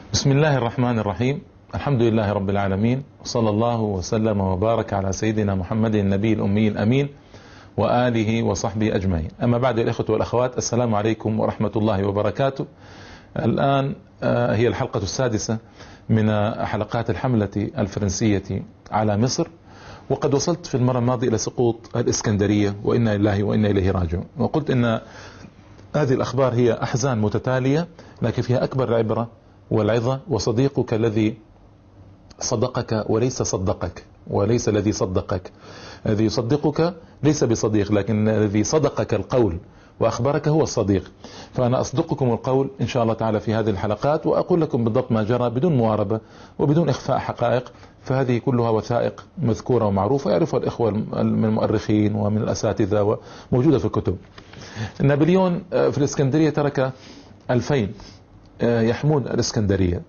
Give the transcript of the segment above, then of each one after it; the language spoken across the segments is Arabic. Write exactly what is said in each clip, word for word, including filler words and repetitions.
بسم الله الرحمن الرحيم. الحمد لله رب العالمين، وصلى الله وسلم وبارك على سيدنا محمد النبي الأمي الأمين وآله وصحبه أجمعين. أما بعد، الإخوة والأخوات، السلام عليكم ورحمة الله وبركاته. الآن هي الحلقة السادسة من حلقات الحملة الفرنسية على مصر، وقد وصلت في المرة الماضية إلى سقوط الإسكندرية، وإنا لله وإنا إليه راجعون. وقلت إن هذه الأخبار هي أحزان متتالية، لكن فيها أكبر العبرة والعظة. وصديقك الذي صدقك وليس صدقك، وليس الذي صدقك. الذي يصدقك ليس بصديق، لكن الذي صدقك القول وأخبرك هو الصديق. فأنا أصدقكم القول إن شاء الله تعالى في هذه الحلقات، وأقول لكم بالضبط ما جرى بدون مواربة وبدون إخفاء حقائق. فهذه كلها وثائق مذكورة ومعروفة يعرفها الإخوة من المؤرخين ومن الأساتذة وموجودة في الكتب. نابليون في الإسكندرية ترك ألفين يحمون الإسكندرية،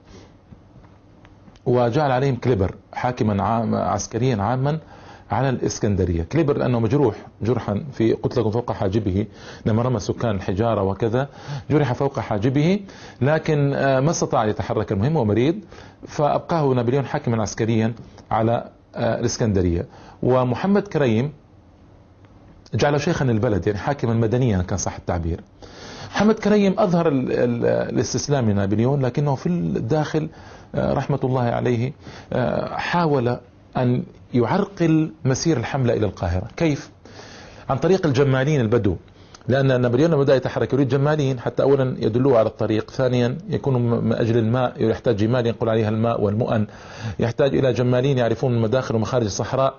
وجعل عليهم كليبر حاكما عام عسكريا عاما على الإسكندرية. كليبر لأنه مجروح جرحا في قتله فوق حاجبه لما رمى سكان الحجارة وكذا، جرح فوق حاجبه، لكن ما استطاع يتحرك. المهم ومريض، فأبقاه نابليون حاكما عسكريا على الإسكندرية. ومحمد كريم جعله شيخا البلد، يعني حاكما مدنيا كان صح التعبير. محمد كريم أظهر ال ال الاستسلام لنابليون، لكنه في الداخل رحمة الله عليه حاول أن يعرقل مسير الحملة إلى القاهرة. كيف؟ عن طريق الجمالين البدو، لأن نابليون لما بدأ يتحرك يريد جمالين حتى أولا يدلوه على الطريق، ثانيا يكون من أجل الماء يحتاج جمال ينقل عليها الماء والمؤن، يحتاج إلى جمالين يعرفون المداخل ومخارج الصحراء.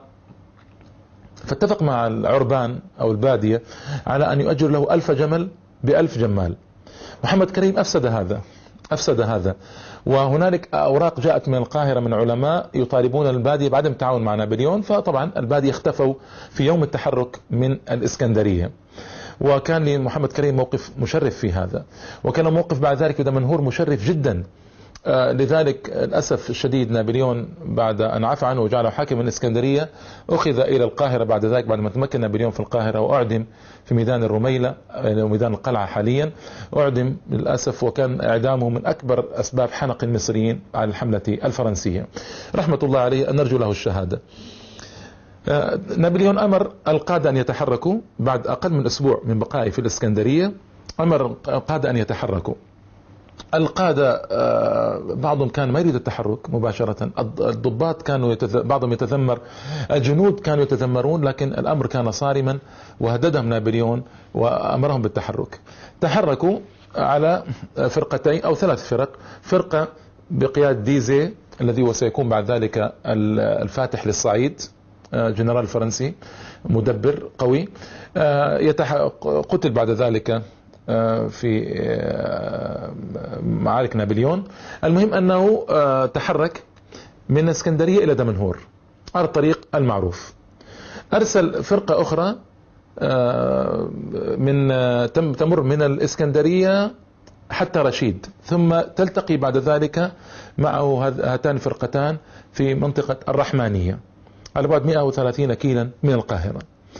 فاتفق مع العربان أو البادية على أن يؤجر له ألف جمل بألف جمال. محمد كريم أفسد هذا أفسد هذا وهنالك أوراق جاءت من القاهرة من علماء يطالبون البادية بعدم التعاون مع نابليون. فطبعا البادية اختفوا في يوم التحرك من الإسكندرية، وكان لمحمد كريم موقف مشرف في هذا، وكان موقف بعد ذلك دمنهور مشرف جدا. آه لذلك للأسف الشديد نابليون بعد أن عفى عنه وجعله حاكم من الإسكندرية أخذ إلى القاهرة بعد ذلك، بعد ما تمكن نابليون في القاهرة، وأعدم في ميدان الرميلة ميدان القلعة حاليا. أعدم للأسف، وكان إعدامه من أكبر أسباب حنق المصريين على الحملة الفرنسية، رحمة الله عليه، أن نرجو له الشهادة. آه نابليون أمر القادة أن يتحركوا بعد أقل من أسبوع من بقائه في الإسكندرية. أمر القادة أن يتحركوا. القادة بعضهم كان ما يريد التحرك مباشرة، الضباط كانوا يتذ... بعضهم يتذمر، الجنود كانوا يتذمرون، لكن الأمر كان صارما وهددهم نابليون وأمرهم بالتحرك. تحركوا على فرقتين أو ثلاث فرق. فرقة بقيادة ديزي الذي وسيكون بعد ذلك الفاتح للصعيد، جنرال فرنسي مدبر قوي، يتح... قتل بعد ذلك في معارك نابليون. المهم أنه تحرك من اسكندرية إلى دمنهور على الطريق المعروف. أرسل فرقة أخرى من تمر من الإسكندرية حتى رشيد، ثم تلتقي بعد ذلك معه هاتان الفرقتان في منطقة الرحمانية على بعد مئة وثلاثين كيلا من القاهرة.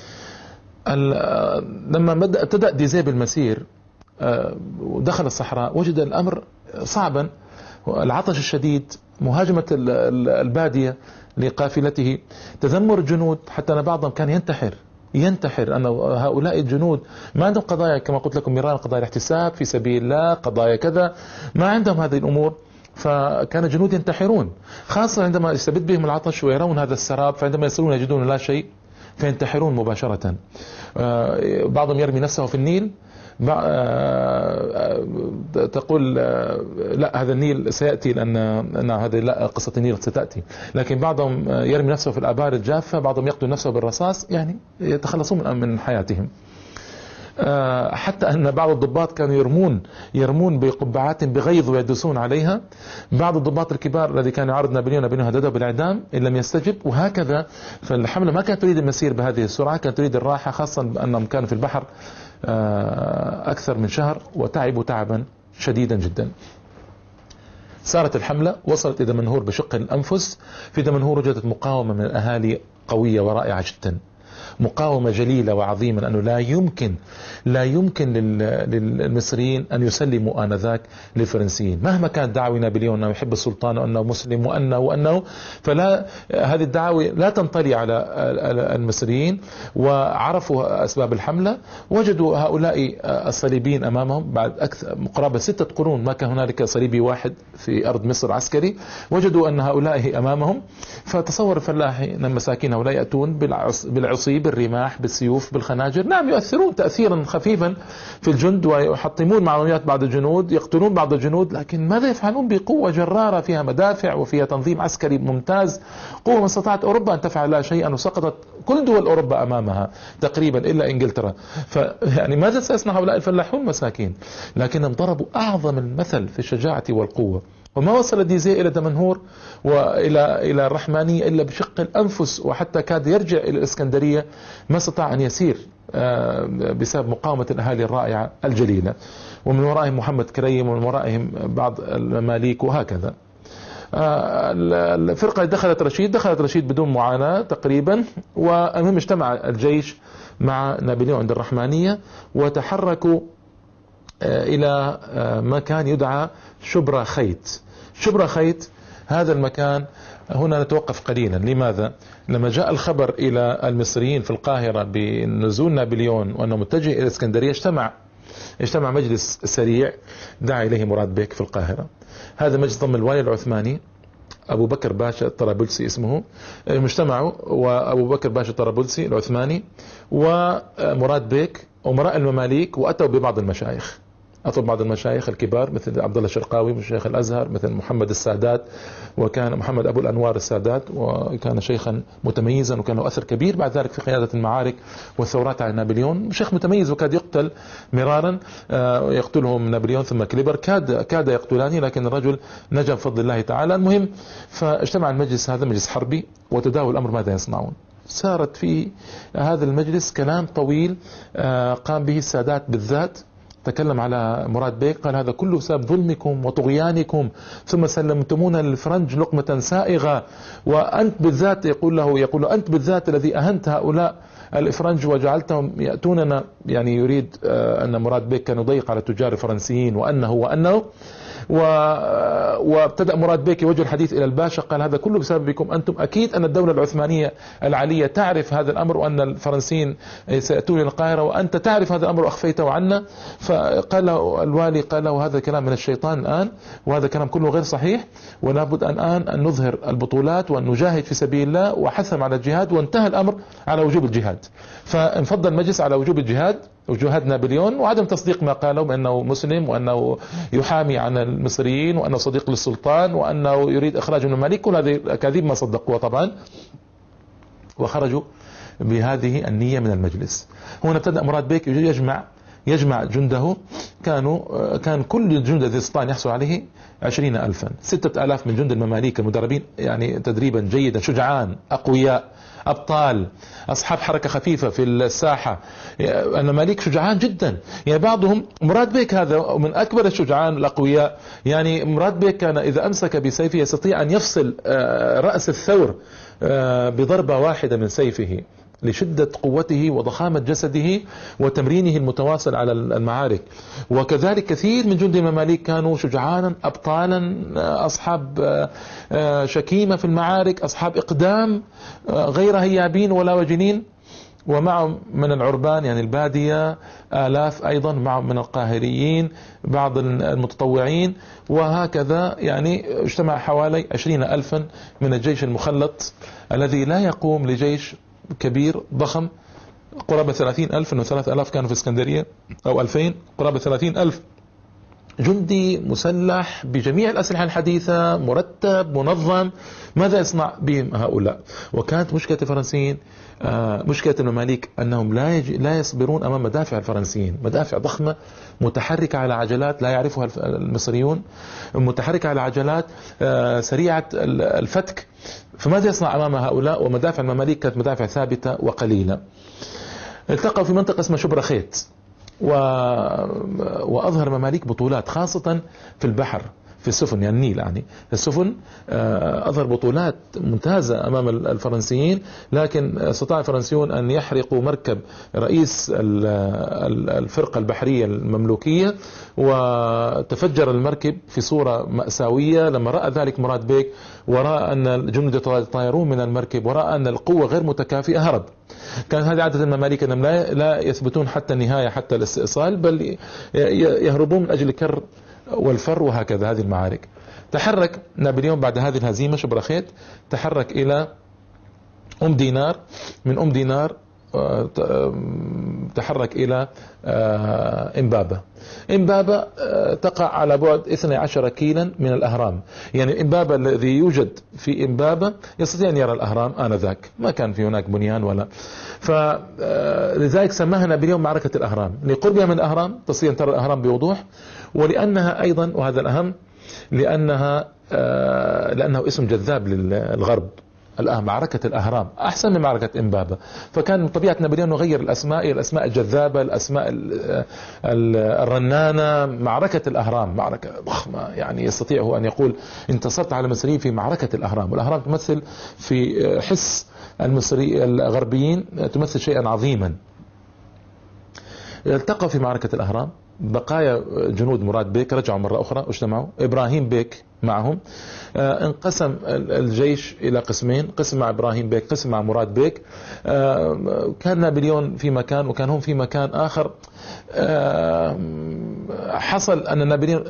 لما ابتدأ ديزي بالمسير ودخل الصحراء وجد الأمر صعبا، العطش الشديد، مهاجمة البادية لقافلته، تذمر الجنود، حتى أن بعضهم كان ينتحر ينتحر أن هؤلاء الجنود ما عندهم قضايا كما قلت لكم مرارا، قضايا الاحتساب في سبيل الله، قضايا كذا، ما عندهم هذه الأمور. فكان الجنود ينتحرون، خاصة عندما يستبد بهم العطش ويرون هذا السراب، فعندما يصلون يجدون لا شيء فينتحرون مباشرة. بعضهم يرمي نفسه في النيل، تقول لا هذا النيل سيأتي، لأن هذه لا قصة النيل ستأتي، لكن بعضهم يرمي نفسه في الآبار الجافة، بعضهم يقتل نفسه بالرصاص، يعني يتخلصون من حياتهم. حتى أن بعض الضباط كانوا يرمون يرمون بقبعات بغيظ ويدوسون عليها. بعض الضباط الكبار الذي كان يعارض نابليون نابليون هدده بالإعدام إن لم يستجب. وهكذا فالحملة ما كانت تريد المسير بهذه السرعة، كانت تريد الراحة، خاصة أنهم كانوا في البحر أكثر من شهر وتعبوا تعبا شديدا جدا. سارت الحملة، وصلت إلى دمنهور بشق الأنفس. في دمنهور وجدت مقاومة من الأهالي قوية ورائعة جدا، مقاومة جليلة وعظيمة، أنه لا يمكن لا يمكن للمصريين أن يسلموا آنذاك للفرنسيين مهما كانت دعوة نابليون أنه يحب السلطان وأنه مسلم وأنه وأنه فلا، هذه الدعوة لا تنطلي على المصريين. وعرفوا أسباب الحملة، وجدوا هؤلاء الصليبيين أمامهم بعد أكثر قرابة ستة قرون ما كان هنالك صليبي واحد في أرض مصر عسكري، وجدوا أن هؤلاء أمامهم. فتصور الفلاحين المساكين هؤلاء يأتون بالعصي بالرماح بالسيوف بالخناجر، نعم يؤثرون تأثيرا خفيفا في الجند ويحطمون معنويات بعض الجنود، يقتلون بعض الجنود، لكن ماذا يفعلون بقوة جرارة فيها مدافع وفيها تنظيم عسكري ممتاز، قوة ما استطاعت أوروبا أن تفعل لا شيئا، وسقطت كل دول أوروبا أمامها تقريبا إلا إنجلترا. فيعني ماذا سيصنع هؤلاء الفلاحون مساكين؟ لكنهم ضربوا أعظم المثل في الشجاعة والقوة. وما وصل ديزي إلى دمنهور وإلى إلى الرحمانية إلا بشق الأنفس، وحتى كاد يرجع إلى الإسكندرية ما استطاع أن يسير بسبب مقاومة الأهالي الرائعة الجليلة، ومن ورائهم محمد كريم ومن ورائهم بعض المماليك وهكذا. الفرقة دخلت رشيد دخلت رشيد بدون معاناة تقريبا، والمهم اجتمع الجيش مع نابليون عند الرحمانية وتحركوا إلى مكان يدعى شبرا خيت. شبرا خيت هذا المكان هنا نتوقف قليلا. لماذا؟ لما جاء الخبر إلى المصريين في القاهرة بنزول نابليون وأنه متجه إلى الإسكندرية، اجتمع اجتمع مجلس سريع دعا إليه مراد بيك في القاهرة. هذا مجلس ضم الوالي العثماني أبو بكر باشا الطرابلسي اسمه، مجتمعوا وأبو بكر باشا الطرابلسي العثماني ومراد بيك أمراء المماليك، وأتوا ببعض المشايخ أطلب بعض المشايخ الكبار مثل عبد الله الشرقاوي مشايخ الأزهر، مثل محمد السادات، وكان محمد أبو الأنوار السادات، وكان شيخا متميزا وكان له أثر كبير بعد ذلك في قيادة المعارك والثورات على نابليون، شيخ متميز وكاد يقتل مرارا، يقتلهم نابليون ثم كليبر، كاد كاد يقتلاني لكن الرجل نجا بفضل الله تعالى. المهم فاجتمع المجلس هذا مجلس حربي وتداول الأمر ماذا يصنعون. صارت في هذا المجلس كلام طويل قام به السادات بالذات، تكلم على مراد بيك قال هذا كله سبب ظلمكم وطغيانكم، ثم سلمتمونا للفرنج لقمة سائغة، وأنت بالذات يقول له يقول له أنت بالذات الذي أهنت هؤلاء الإفرنج وجعلتهم يأتوننا، يعني يريد أن مراد بيك كان يضيق على التجار الفرنسيين وأنه وأنه و... وابتدأ مراد بيك يوجه الحديث إلى الباشا قال هذا كله بسببكم أنتم، أكيد أن الدولة العثمانية العالية تعرف هذا الأمر وأن الفرنسيين سيأتون إلى القاهرة وأنت تعرف هذا الأمر وأخفيته عنا. فقال له الوالي قال له هذا كلام من الشيطان الآن، وهذا كلام كله غير صحيح، ولابد الآن أن نظهر البطولات وأن نجاهد في سبيل الله، وحثم على الجهاد، وانتهى الأمر على وجوب الجهاد. فانفض المجلس على وجوب الجهاد وجهاد نابليون وعدم تصديق ما قالوا بأنه مسلم وأنه يحامي عن المصريين وأنه صديق للسلطان وأنه يريد إخراج المماليك، كل هذه الأكاذيب ما صدقوها طبعا، وخرجوا بهذه النية من المجلس. هنا ابتدأ مراد بيك يجمع يجمع جنده، كانوا كان كل الجند الذي استطاع يحصل عليه عشرين ألفا، ستة آلاف من جند المماليك المدربين يعني تدريبا جيدا، شجعان أقوياء أبطال أصحاب حركة خفيفة في الساحة. المماليك شجعان جدا، يعني بعضهم مراد بيك هذا من أكبر الشجعان الأقوياء، يعني مراد بيك كان إذا أمسك بسيفه يستطيع أن يفصل رأس الثور بضربة واحدة من سيفه لشدة قوته وضخامة جسده وتمرينه المتواصل على المعارك. وكذلك كثير من جند المماليك كانوا شجعانا أبطالا، أصحاب شكيمة في المعارك، أصحاب إقدام غير هيابين ولا وجنين، ومعهم من العربان يعني البادية آلاف أيضا، معهم من القاهريين بعض المتطوعين، وهكذا يعني اجتمع حوالي عشرين ألفا من الجيش المخلط الذي لا يقوم لجيش كبير ضخم، قرابة ثلاثين ألف، إنه ثلاثة آلاف كانوا في اسكندرية أو ألفين، قرابة ثلاثين ألف جندي مسلح بجميع الأسلحة الحديثة، مرتب منظم، ماذا يصنع بهم هؤلاء؟ وكانت مشكلة الفرنسيين آه مشكلة المماليك أنهم لا يج... لا يصبرون أمام مدافع الفرنسيين، مدافع ضخمة متحركة على عجلات لا يعرفها المصريون، متحركة على عجلات آه سريعة الفتك، فماذا يصنع أمام هؤلاء؟ ومدافع المماليك كانت مدافع ثابتة وقليلة. التقوا في منطقة اسمها شبرا خيت، و... وأظهر مماليك بطولات خاصة في البحر، في السفن يعني النيل يعني السفن أظهر بطولات ممتازة أمام الفرنسيين، لكن استطاع الفرنسيون أن يحرقوا مركب رئيس الفرقة البحرية المملوكية، وتفجر المركب في صورة مأساوية. لما رأى ذلك مراد بيك ورأى أن الجنود يطايرون من المركب ورأى أن القوة غير متكافئة هرب. كان هذه عادة المماليك أنهم لا لا يثبتون حتى النهاية حتى الاستئصال، بل يهربون من أجل الكر والفر وهكذا هذه المعارك. تحرك نابليون بعد هذه الهزيمة شبرخيت، تحرك إلى أم دينار، من أم دينار تحرك إلى إمبابة. إمبابة تقع على بعد اثني عشر كيلا من الأهرام، يعني إمبابة الذي يوجد في إمبابة يستطيع أن يرى الأهرام آنذاك، ما كان في هناك بنيان ولا، فلذلك سماها نابليون معركة الأهرام، لقربها من الأهرام تستطيع أن ترى الأهرام بوضوح، ولأنها أيضا وهذا الأهم لأنها لأنه اسم جذاب للغرب. الآن معركة الأهرام أحسن من معركة إمبابة، فكان من طبيعة نابليون نغير الأسماء إلى الأسماء الجذابة، الأسماء الرنانة. معركة الأهرام معركة ضخمة، يعني يستطيع هو أن يقول انتصرت على المصريين في معركة الأهرام، والأهرام تمثل في حس المصري الغربيين تمثل شيئا عظيما. التقوا في معركة الأهرام بقايا جنود مراد بيك، رجعوا مرة أخرى واجتمعوا، إبراهيم بيك معهم. آه انقسم الجيش إلى قسمين، قسم مع إبراهيم بيك قسم مع مراد بيك. آه كان نابليون في مكان وكان هم في مكان آخر. آه حصل أن نابليون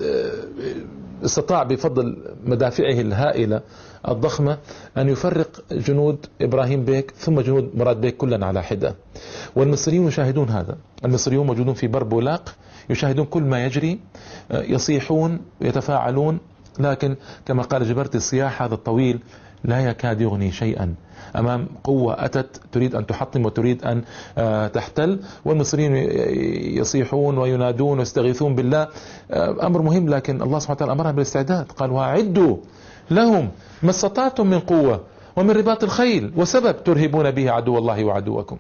استطاع بفضل مدافعه الهائلة الضخمة أن يفرق جنود إبراهيم بيك ثم جنود مراد بيك كلا على حدة، والمصريون يشاهدون هذا. المصريون موجودون في بربولاق يشاهدون كل ما يجري، يصيحون يتفاعلون، لكن كما قال جبرتي الصياح هذا الطويل لا يكاد يغني شيئا أمام قوة أتت تريد أن تحطم وتريد أن تحتل. والمصريين يصيحون وينادون ويستغيثون بالله، أمر مهم، لكن الله سبحانه وتعالى أمرها بالاستعداد، قال وأعدوا لهم ما استطعتم من قوة ومن رباط الخيل وسبب ترهبون به عدو الله وعدوكم.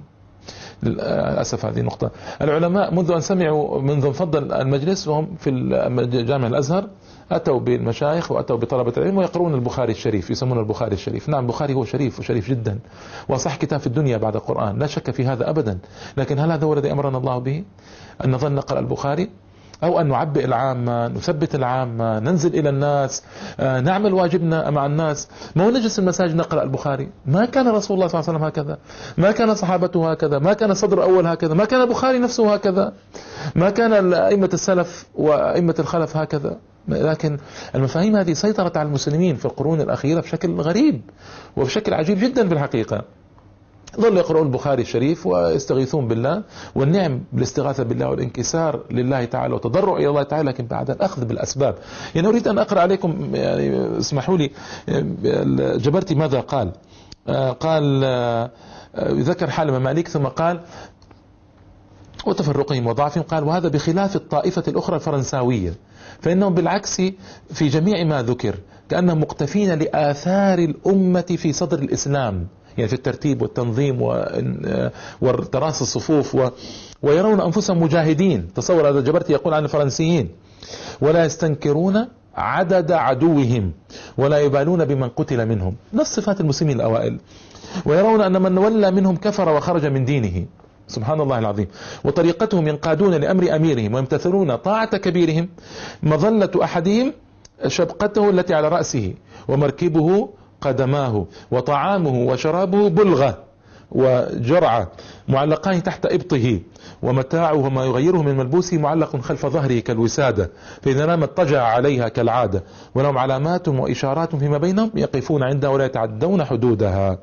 للأسف هذه النقطة. العلماء منذ أن سمعوا منذ انفضل المجلس وهم في جامع الأزهر أتوا بالمشايخ وأتوا بطلبة العلم ويقرؤون البخاري الشريف، يسمون البخاري الشريف. نعم البخاري هو شريف وشريف جدا وصح كتاب في الدنيا بعد القرآن، لا شك في هذا أبدا، لكن هل هذا هو الذي أمرنا الله به أن نظل نقرأ البخاري أو أن نعبئ العامة، نثبت العامة، ننزل إلى الناس، نعمل واجبنا مع الناس؟ ما هو نجلس المساجد نقرأ البخاري؟ ما كان رسول الله صلى الله عليه وسلم هكذا، ما كان صحابته هكذا، ما كان صدر أول هكذا، ما كان البخاري نفسه هكذا، ما كان أئمة السلف وأئمة الخلف هكذا. لكن المفاهيم هذه سيطرت على المسلمين في القرون الأخيرة بشكل غريب وبشكل عجيب جدا بالحقيقة. ظلوا يقرؤون البخاري الشريف ويستغيثون بالله، والنعم بالاستغاثة بالله والانكسار لله تعالى وتضرع إلى الله تعالى، لكن بعد الأخذ بالأسباب. يعني أريد أن أقرأ عليكم، يعني اسمحوا لي، جبرتي ماذا قال؟ قال ذكر حال مماليك ثم قال وتفرقهم وضعفهم، قال وهذا بخلاف الطائفة الأخرى الفرنساوية، فإنهم بالعكس في جميع ما ذكر كأنهم مقتفين لآثار الأمة في صدر الإسلام، يعني في الترتيب والتنظيم وتراص الصفوف، و... ويرون أنفسهم مجاهدين. تصور هذا جبرتي يقول عن الفرنسيين، ولا يستنكرون عدد عدوهم ولا يبالون بمن قتل منهم، نفس صفات المسلمين الأوائل، ويرون أن من ولى منهم كفر وخرج من دينه، سبحان الله العظيم. وطريقتهم ينقادون لأمر أميرهم ويمتثلون طاعة كبيرهم، مظلة أحدهم شبقته التي على رأسه ومركبه قدماه وطعامه وشرابه بلغة وجرعة معلقان تحت إبطه، ومتاعه وما يغيره من ملبوسه معلق خلف ظهره كالوسادة، فإذا نام اضطجع عليها كالعادة، ولهم علامات وإشارات فيما بينهم يقفون عندها ولا يتعدون حدودها.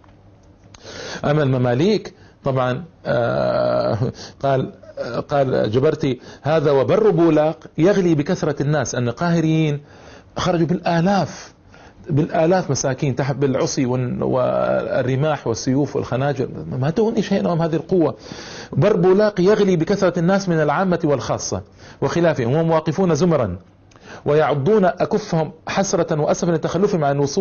أما المماليك طبعا آه قال قال جبرتي هذا وبر بولاق يغلي بكثرة الناس، أن القاهريين خرجوا بالآلاف بالآلاف مساكين تحت بالعصي والرماح والسيوف والخناجر، ما تغني شيئا أمام هذه القوة. بر بولاق يغلي بكثرة الناس من العامة والخاصة وخلافهم، وهم واقفون زمرا ويعضون أكفهم حسرة وأسفا لتخلفهم عن الوصول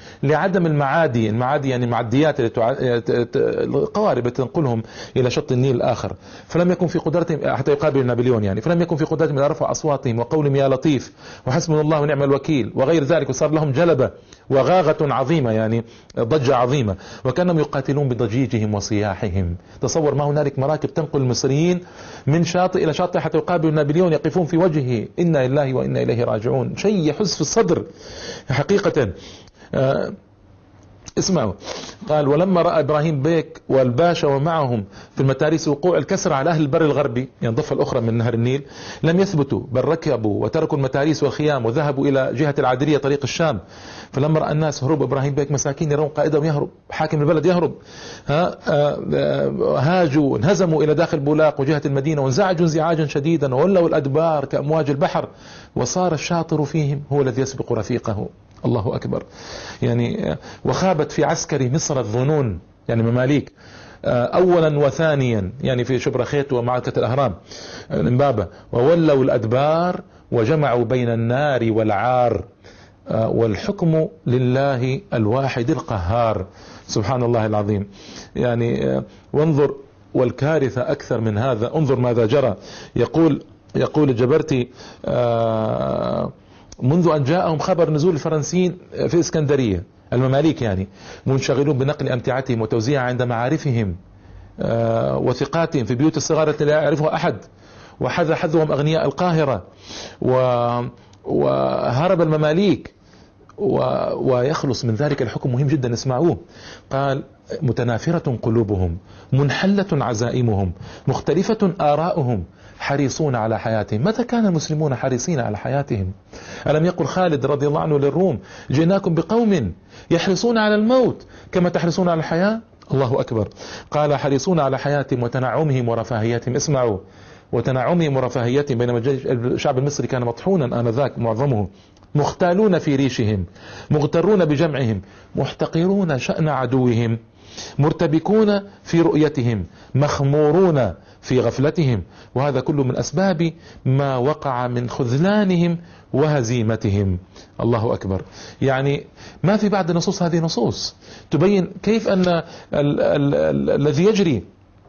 لعدم المعادي، المعادي يعني المعديات اللي تع... القوارب تنقلهم إلى شط النيل الآخر، فلم يكن في قدرتهم حتى يقابل نابليون يعني، فلم يكن في قدرتهم أن يرفعوا أصواتهم وقولهم يا لطيف وحسبنا الله ونعم الوكيل وغير ذلك، وصار لهم جلبة وغاغة عظيمة يعني ضجة عظيمة، وكانهم يقاتلون بضجيجهم وصياحهم. تصور ما هنالك مراكب تنقل المصريين من شاطئ إلى شاطئ حتى يقابلوا نابليون يقفون في وجهه إنا لله وإنا إليه راجعون. شيء يحز في الصدر حقيقة. آه اسمعوا، قال ولما رأى إبراهيم بيك والباشا ومعهم في المتاريس وقوع الكسر على أهل البر الغربي يعني الضفة الأخرى من نهر النيل، لم يثبتوا بل ركبوا وتركوا المتاريس والخيام وذهبوا إلى جهة العادرية طريق الشام. فلما رأى الناس هروب إبراهيم بيك مساكين يرون قائدهم يهرب، حاكم البلد يهرب، ها هاجوا انهزموا إلى داخل بولاق وجهة المدينة وانزعجوا انزعاجا شديدا وولوا الأدبار كأمواج البحر، وصار الشاطر فيهم هو الذي يسبق رفيقه. الله أكبر. يعني وخابت في عسكر مصر الظنون يعني مماليك أولا وثانيا يعني في شبرخيت ومعركة الأهرام الإمبابة، وولوا الأدبار وجمعوا بين النار والعار، والحكم لله الواحد القهار. سبحان الله العظيم. يعني وانظر، والكارثة أكثر من هذا، انظر ماذا جرى. يقول يقول الجبرتي آه منذ أن جاءهم خبر نزول الفرنسيين في إسكندرية المماليك يعني منشغلون بنقل أمتعتهم وتوزيعها عند معارفهم آه وثقاتهم في بيوت الصغار التي لا يعرفها أحد، وحذ حذهم أغنياء القاهرة، وهرب المماليك و... ويخلص من ذلك الحكم. مهم جدا اسمعوه. قال متنافرة قلوبهم، منحلة عزائمهم، مختلفة آراؤهم، حريصون على حياتهم. متى كان المسلمون حريصين على حياتهم؟ ألم يقل خالد رضي الله عنه للروم جئناكم بقوم يحرصون على الموت كما تحرصون على الحياة. الله أكبر. قال حريصون على حياتهم وتنعمهم ورفاهيتهم. اسمعوا، وتنعمهم ورفاهيتهم، بينما الشعب المصري كان مطحونا آنذاك معظمه، مختالون في ريشهم، مغترون بجمعهم، محتقرون شأن عدوهم، مرتبكون في رؤيتهم، مخمورون في غفلتهم، وهذا كله من أسباب ما وقع من خذلانهم وهزيمتهم. الله أكبر. يعني ما في بعد نصوص، هذه نصوص تبين كيف أن الذي يجري.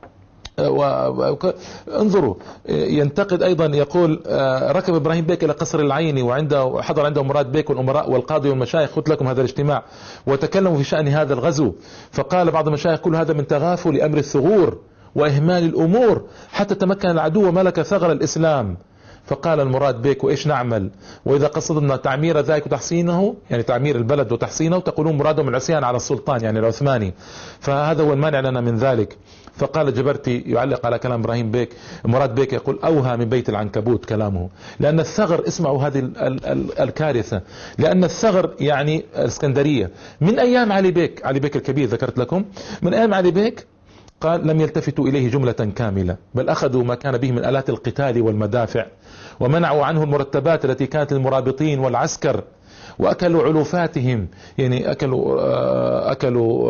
وانظروا، ينتقد أيضا، يقول ركب إبراهيم بيك إلى قصر العيني وعنده حضر عنده مراد بيك والأمراء والقاضي والمشايخ، قلت لكم هذا الاجتماع، وتكلموا في شأن هذا الغزو، فقال بعض المشايخ كل هذا من تغافل أمر الثغور وإهمال الأمور حتى تمكن العدو وملك ثغر الإسلام. فقال المراد بيك وإيش نعمل؟ وإذا قصدنا تعمير ذلك وتحسينه يعني تعمير البلد وتحسينه تقولون مرادهم العصيان على السلطان يعني العثماني، فهذا هو المانع لنا من ذلك. فقال جبرتي يعلق على كلام إبراهيم بيك، مراد بيك يقول أوهى من بيت العنكبوت كلامه، لأن الثغر، اسمعوا هذه ال ال ال الكارثة، لأن الثغر يعني الإسكندرية من أيام علي بيك، علي بيك الكبير ذكرت لكم، من أيام علي بيك قال لم يلتفتوا إليه جملة كاملة، بل أخذوا ما كان به من آلات القتال والمدافع، ومنعوا عنه المرتبات التي كانت للمرابطين والعسكر، وأكلوا علوفاتهم يعني أكلوا أكلوا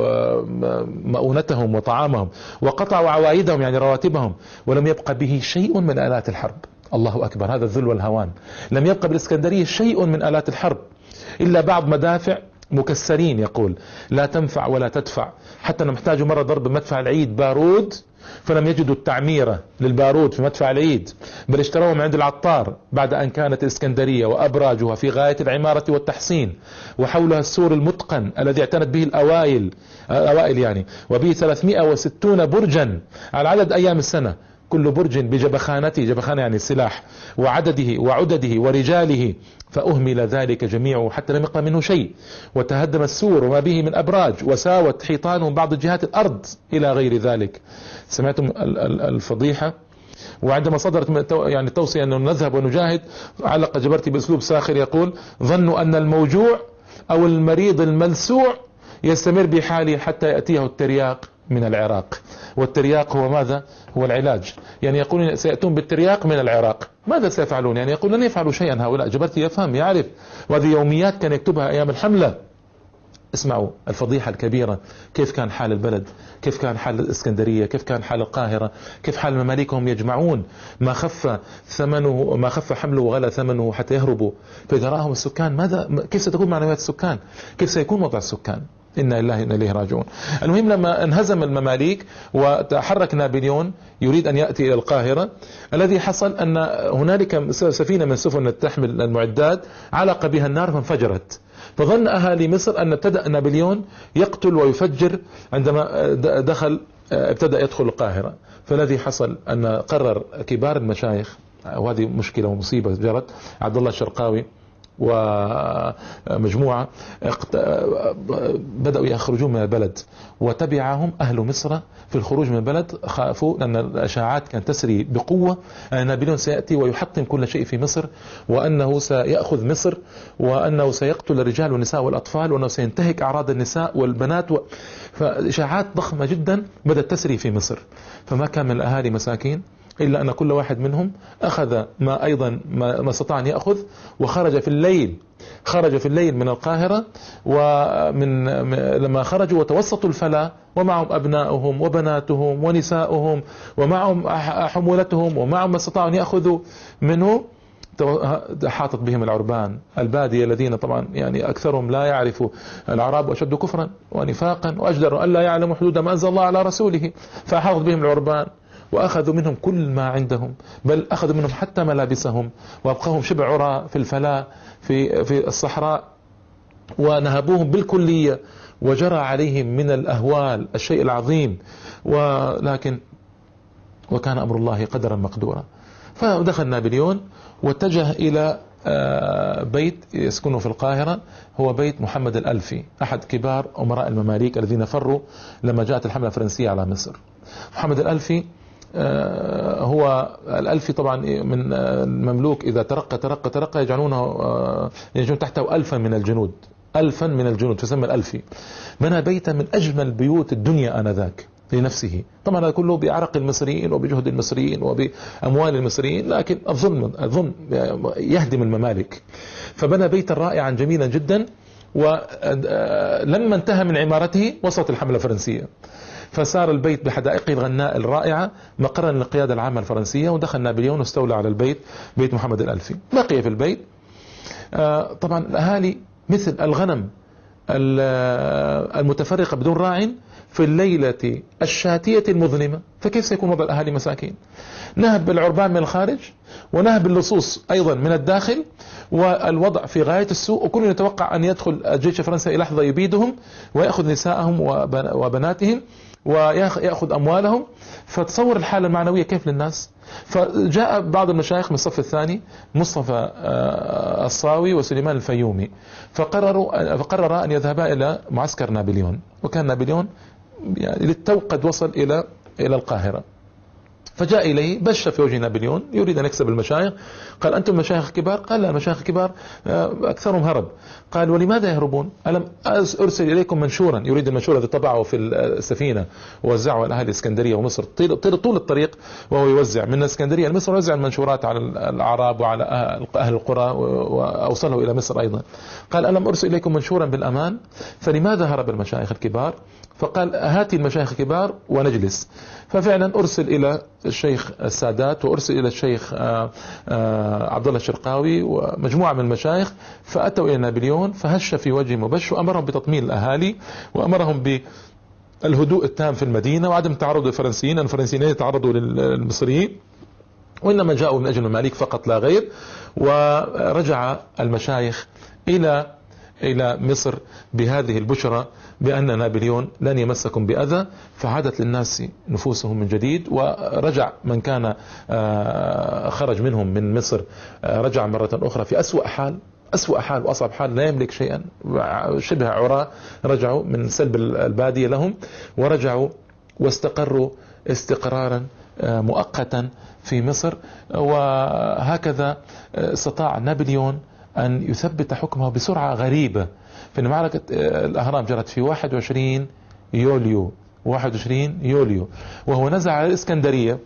مؤونتهم وطعامهم، وقطعوا عوايدهم يعني رواتبهم، ولم يبقى به شيء من آلات الحرب. الله أكبر. هذا الذل والهوان. لم يبقى بالإسكندرية شيء من آلات الحرب إلا بعض مدافع مكسرين، يقول لا تنفع ولا تدفع، حتى نحتاجوا مرة ضرب مدفع العيد بارود فلم يجدوا التعميرة للبارود في مدفع العيد، بل اشتروه من عند العطار بعد أن كانت الإسكندرية وأبراجها في غاية العمارة والتحسين، وحولها السور المتقن الذي اعتنت به الأوائل الأوائل يعني، وبه ثلاثمائة وستين برجا على عدد أيام السنة، كل برج بجبخانته، جبخانة يعني السلاح، وعدده وعدده ورجاله، فأهمل ذلك جميعه حتى لم يبقى منه شيء، وتهدم السور وما به من أبراج، وساوت حيطانهم بعض جهات الأرض إلى غير ذلك. سمعتم الفضيحة؟ وعندما صدرت يعني التوصية أن نذهب ونجاهد، علق جبرتي بأسلوب ساخر يقول ظنوا أن الموجوع أو المريض الملسوع يستمر بحاله حتى يأتيه الترياق من العراق، والترياق هو ماذا؟ هو العلاج. يعني يقولون سيأتون بالترياق من العراق، ماذا سيفعلون؟ يعني يقول لن يفعلوا شيئا هؤلاء. جبرتي يفهم، يعرف، وهذه يوميات كان يكتبها أيام الحملة، اسمعوا الفضيحة الكبيرة، كيف كان حال البلد، كيف كان حال الإسكندرية، كيف كان حال القاهرة، كيف حال المماليك هم يجمعون ما خف ثمنه ما خف حمله وغلى ثمنه حتى يهربوا. فإذا رأهم السكان ماذا، كيف ستكون معنويات السكان، كيف سيكون وضع السكان؟ إنا لله وإنا إليه راجعون. المهم لما انهزم المماليك وتحرك نابليون يريد أن يأتي إلى القاهرة، الذي حصل أن هنالك سفينة من سفن تحمل المعدات علق بها النار فانفجرت، فظن أهالي مصر أن ابتدأ نابليون يقتل ويفجر عندما دخل ابتدأ يدخل القاهرة. فالذي حصل أن قرر كبار المشايخ، وهذه مشكلة ومصيبة جرت، عبد الله الشرقاوي ومجموعة بدأوا يخرجون من البلد، وتبعهم أهل مصر في الخروج من البلد، خافوا أن الأشاعات كانت تسري بقوة أن نابليون سيأتي ويحطم كل شيء في مصر، وأنه سيأخذ مصر، وأنه سيقتل الرجال والنساء والأطفال، وأنه سينتهك أعراض النساء والبنات و... فإشاعات ضخمة جدا بدأت تسري في مصر. فما كان من الأهالي مساكين إلا أن كل واحد منهم أخذ ما أيضا ما استطاع أن يأخذ، وخرج في الليل خرج في الليل من القاهرة، ومن لما خرجوا وتوسطوا الفلا ومعهم أبنائهم وبناتهم ونساؤهم ومعهم حمولتهم ومعهم ما استطاعوا أن يأخذوا منه، حاطت بهم العربان البادية الذين طبعا يعني أكثرهم لا يعرفوا العرب، وأشد كفرا ونفاقا وأجدر أن لا يعلموا حدود ما أنزل الله على رسوله، فحاطت بهم العربان وأخذوا منهم كل ما عندهم، بل أخذوا منهم حتى ملابسهم، وأبقاهم شبع عراة في الفلاة في في الصحراء، ونهبوهم بالكلية، وجرى عليهم من الأهوال الشيء العظيم. ولكن وكان أمر الله قدرا مقدورا. فدخل نابليون واتجه إلى بيت يسكنه في القاهرة، هو بيت محمد الألفي، أحد كبار أمراء المماليك الذين فروا لما جاءت الحملة الفرنسية على مصر. محمد الألفي هو الألفي طبعا من المملوك، إذا ترقى ترقى ترقى يجعلونه يجعلون تحته ألفا من الجنود، ألفا من الجنود، فسمى الألفي. بنى بيتا من أجمل بيوت الدنيا آنذاك لنفسه، طبعا هذا كله بعرق المصريين وبجهد المصريين وبأموال المصريين، لكن الظلم الظلم يهدم الممالك. فبنى بيتا رائعا جميلا جدا، ولما انتهى من عمارته وصلت الحملة الفرنسية، فصار البيت بحدائقه الغناء الرائعة مقرا للقيادة العامة الفرنسية. ودخل نابليون واستولى على البيت، بيت محمد الألفي، بقي في البيت. طبعا الأهالي مثل الغنم المتفرقة بدون راع في الليلة الشاتية المظلمة، فكيف سيكون وضع الأهالي مساكين؟ نهب بالعربان من الخارج، ونهب باللصوص أيضا من الداخل، والوضع في غاية السوء، وكل يتوقع أن يدخل الجيش الفرنسي لحظة يبيدهم ويأخذ نساءهم وبناتهم ويأخذ أموالهم. فتصور الحالة المعنوية كيف للناس. فجاء بعض المشايخ من الصف الثاني، مصطفى الصاوي وسليمان الفيومي، فقرروا فقرر أن يذهبا إلى معسكر نابليون. وكان نابليون يعني للتو قد وصل إلى إلى القاهرة، فجاء إليه بش في وجه نابليون يريد أن يكسب المشايخ. قال: أنتم مشايخ كبار؟ قال: لا، مشايخ كبار أكثرهم هرب. قال: ولماذا يهربون؟ ألم أرسل إليكم منشورا؟ يريد المنشور الذي طبعه في السفينة ووزعه على أهل الإسكندرية ومصر طول الطريق، وهو يوزع من الإسكندرية لمصر، ويوزع المنشورات على الأعراب وعلى أهل القرى، وأوصله إلى مصر أيضا. قال: ألم أرسل إليكم منشورا بالأمان؟ فلماذا هرب المشايخ الكبار؟ فقال: هاتي المشايخ الكبار ونجلس. ففعلا أرسل إلى الشيخ السادات، وأرسل إلى الشيخ عبد الله الشرقاوي ومجموعة من المشايخ، فأتوا إلى نابليون فهش في وجههم وبش، وأمرهم بتطمين الأهالي، وأمرهم بالهدوء التام في المدينة، وعدم التعرض للفرنسيين. الفرنسيين يتعرضوا للمصريين، وإنما جاءوا من أجل المماليك فقط لا غير. ورجع المشايخ إلى إلى مصر بهذه البشرى بأن نابليون لن يمسكم بأذى. فعادت للناس نفوسهم من جديد، ورجع من كان خرج منهم من مصر رجع مرة أخرى في أسوأ حال، أسوأ حال وأصعب حال، لا يملك شيئا، شبه عراة. رجعوا من سلب البادية لهم، ورجعوا واستقروا استقرارا مؤقتا في مصر. وهكذا استطاع نابليون أن يثبت حكمه بسرعة غريبة. في معركة الأهرام جرت في واحد وعشرين يوليو واحد وعشرين يوليو، وهو نزع على الإسكندرية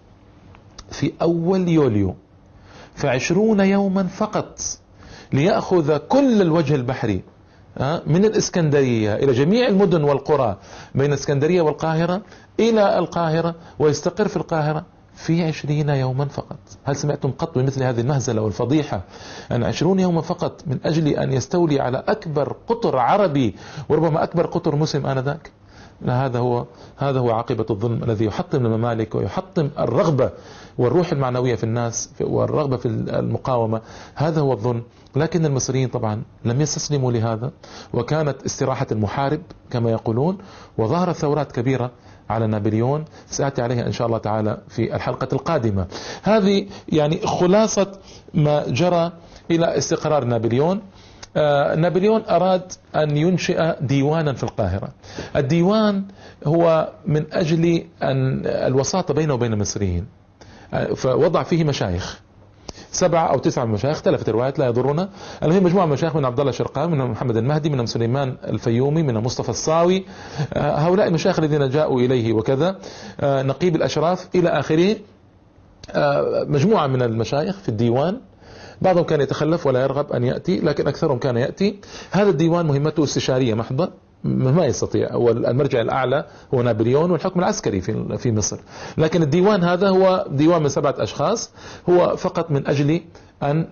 في أول يوليو، في عشرون يوما فقط، ليأخذ كل الوجه البحري من الإسكندرية إلى جميع المدن والقرى بين الإسكندرية والقاهرة إلى القاهرة ويستقر في القاهرة في عشرين يوما فقط. هل سمعتم قط بمثل هذه المهزلة والفضيحة؟ أن عشرون يوما فقط من أجل أن يستولي على أكبر قطر عربي وربما أكبر قطر مسلم آنذاك. هذا هو هذا هو عاقبة الظلم الذي يحطم الممالك ويحطم الرغبة والروح المعنوية في الناس والرغبة في المقاومة. هذا هو الظلم. لكن المصريين طبعا لم يستسلموا لهذا، وكانت استراحة المحارب كما يقولون، وظهرت ثورات كبيرة على نابليون سآتي عليها إن شاء الله تعالى في الحلقة القادمة. هذه يعني خلاصة ما جرى إلى استقرار نابليون. آه نابليون أراد أن ينشئ ديوانا في القاهرة. الديوان هو من أجل أن الوساطة بينه وبين المصريين، آه فوضع فيه مشايخ سبعة أو تسعة مشايخ، اختلفت الروايات لا يضرنا. المهم مجموعة من المشايخ، من عبد الله الشرقاوي، من محمد المهدي، من سليمان الفيومي، من مصطفى الصاوي. آه هؤلاء المشايخ الذين جاءوا إليه وكذا، آه نقيب الأشراف إلى آخره. آه مجموعة من المشايخ في الديوان، بعضهم كان يتخلف ولا يرغب أن يأتي، لكن أكثرهم كان يأتي. هذا الديوان مهمته استشارية محضة، ما يستطيع، والمرجع الأعلى هو نابليون والحكم العسكري في في مصر. لكن الديوان هذا هو ديوان من سبعة أشخاص، هو فقط من أجل أن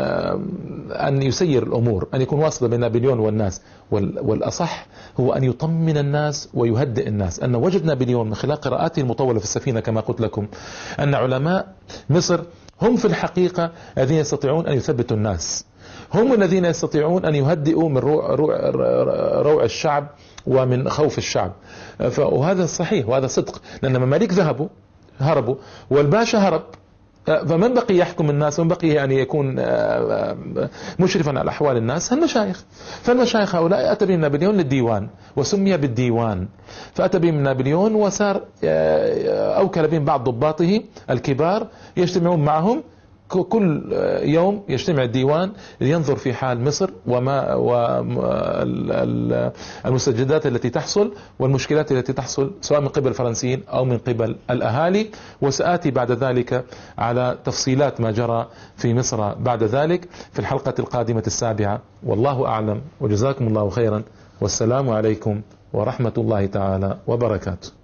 أن يسير الأمور، أن يكون واسطة بين نابليون والناس. والأصح هو أن يطمن الناس ويهدئ الناس. أن وجد نابليون من خلال قراءاته المطولة في السفينة كما قلت لكم أن علماء مصر هم في الحقيقة الذين يستطيعون أن يثبتوا الناس، هم الذين يستطيعون أن يهدئوا من روع, روع, روع الشعب ومن خوف الشعب. وهذا صحيح وهذا صدق، لأن المماليك ذهبوا هربوا والباشا هرب، فمن بقي يحكم الناس؟ من بقي يعني يكون مشرفا على أحوال الناس؟ المشايخ. فالمشايخ هؤلاء أتى بهم نابليون للديوان وسمي بالديوان، فأتى بهم نابليون وصار أوكل بهم بعض ضباطه الكبار يجتمعون معهم كل يوم. يجتمع الديوان لينظر في حال مصر وما والمستجدات التي تحصل والمشكلات التي تحصل سواء من قبل الفرنسيين أو من قبل الأهالي. وسآتي بعد ذلك على تفصيلات ما جرى في مصر بعد ذلك في الحلقة القادمة السابعة. والله أعلم، وجزاكم الله خيرا، والسلام عليكم ورحمة الله تعالى وبركاته.